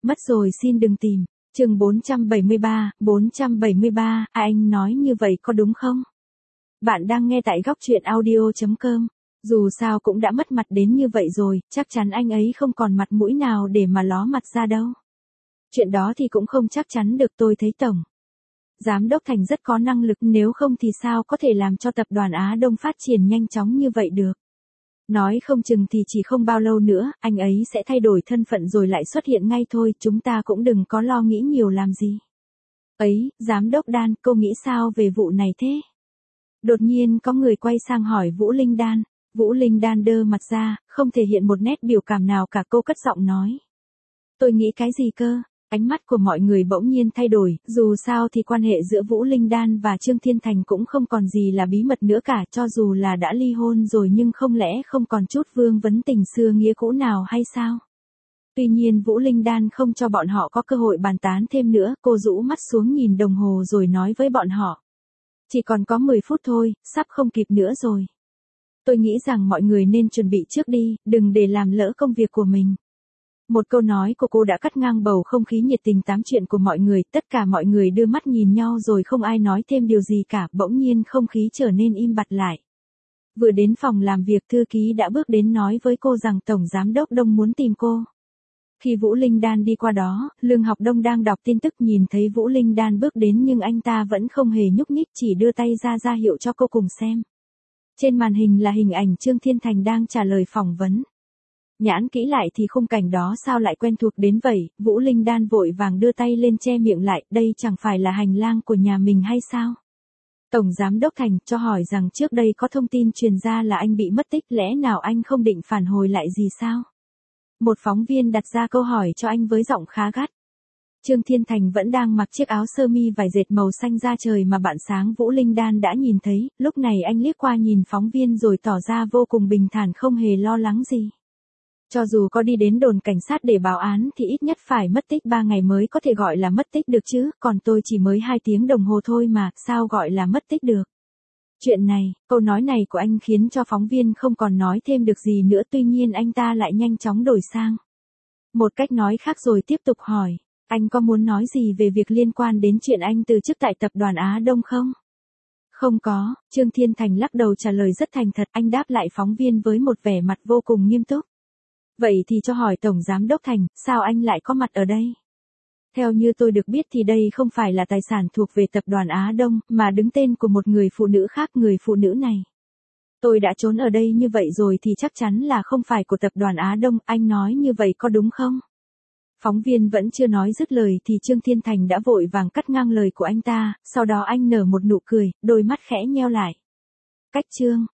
Mất rồi xin đừng tìm. Chương 473, anh nói như vậy có đúng không? Bạn đang nghe tại góc truyện audio.com. Dù sao cũng đã mất mặt đến như vậy rồi, chắc chắn anh ấy không còn mặt mũi nào để mà ló mặt ra đâu. Chuyện đó thì cũng không chắc chắn được, tôi thấy Tổng Giám đốc Thành rất có năng lực, nếu không thì sao có thể làm cho tập đoàn Á Đông phát triển nhanh chóng như vậy được. Nói không chừng thì chỉ không bao lâu nữa, anh ấy sẽ thay đổi thân phận rồi lại xuất hiện ngay thôi, chúng ta cũng đừng có lo nghĩ nhiều làm gì. Ấy, Giám đốc Dan, cô nghĩ sao về vụ này thế? Đột nhiên có người quay sang hỏi Vũ Linh Dan. Vũ Linh Dan đơ mặt ra, không thể hiện một nét biểu cảm nào cả, cô cất giọng nói. Tôi nghĩ cái gì cơ? Ánh mắt của mọi người bỗng nhiên thay đổi, dù sao thì quan hệ giữa Vũ Linh Dan và Trương Thiên Thành cũng không còn gì là bí mật nữa cả, cho dù là đã ly hôn rồi nhưng không lẽ không còn chút vương vấn tình xưa nghĩa cũ nào hay sao? Tuy nhiên Vũ Linh Dan không cho bọn họ có cơ hội bàn tán thêm nữa, cô rũ mắt xuống nhìn đồng hồ rồi nói với bọn họ. Chỉ còn có 10 phút thôi, sắp không kịp nữa rồi. Tôi nghĩ rằng mọi người nên chuẩn bị trước đi, đừng để làm lỡ công việc của mình. Một câu nói của cô đã cắt ngang bầu không khí nhiệt tình tám chuyện của mọi người, tất cả mọi người đưa mắt nhìn nhau rồi không ai nói thêm điều gì cả, bỗng nhiên không khí trở nên im bặt lại. Vừa đến phòng làm việc, thư ký đã bước đến nói với cô rằng Tổng Giám đốc Đông muốn tìm cô. Khi Vũ Linh Dan đi qua đó, Lương Học Đông đang đọc tin tức nhìn thấy Vũ Linh Dan bước đến nhưng anh ta vẫn không hề nhúc nhích, chỉ đưa tay ra hiệu cho cô cùng xem. Trên màn hình là hình ảnh Trương Thiên Thành đang trả lời phỏng vấn. Nhãn kỹ lại thì khung cảnh đó sao lại quen thuộc đến vậy, Vũ Linh Dan vội vàng đưa tay lên che miệng lại, đây chẳng phải là hành lang của nhà mình hay sao? Tổng Giám đốc Thành cho hỏi rằng trước đây có thông tin truyền ra là anh bị mất tích, lẽ nào anh không định phản hồi lại gì sao? Một phóng viên đặt ra câu hỏi cho anh với giọng khá gắt. Trương Thiên Thành vẫn đang mặc chiếc áo sơ mi vải dệt màu xanh da trời mà bạn sáng Vũ Linh Dan đã nhìn thấy, lúc này anh liếc qua nhìn phóng viên rồi tỏ ra vô cùng bình thản, không hề lo lắng gì. Cho dù có đi đến đồn cảnh sát để báo án thì ít nhất phải mất tích 3 ngày mới có thể gọi là mất tích được chứ, còn tôi chỉ mới 2 tiếng đồng hồ thôi mà, sao gọi là mất tích được. Chuyện này, câu nói này của anh khiến cho phóng viên không còn nói thêm được gì nữa, tuy nhiên anh ta lại nhanh chóng đổi sang một cách nói khác rồi tiếp tục hỏi, anh có muốn nói gì về việc liên quan đến chuyện anh từ chức tại tập đoàn Á Đông không? Không có, Trương Thiên Thành lắc đầu trả lời rất thành thật, anh đáp lại phóng viên với một vẻ mặt vô cùng nghiêm túc. Vậy thì cho hỏi Tổng Giám đốc Thành, sao anh lại có mặt ở đây? Theo như tôi được biết thì đây không phải là tài sản thuộc về tập đoàn Á Đông, mà đứng tên của một người phụ nữ khác, người phụ nữ này. Tôi đã trốn ở đây như vậy rồi thì chắc chắn là không phải của tập đoàn Á Đông, anh nói như vậy có đúng không? Phóng viên vẫn chưa nói dứt lời thì Trương Thiên Thành đã vội vàng cắt ngang lời của anh ta, sau đó anh nở một nụ cười, đôi mắt khẽ nheo lại. Cách Trương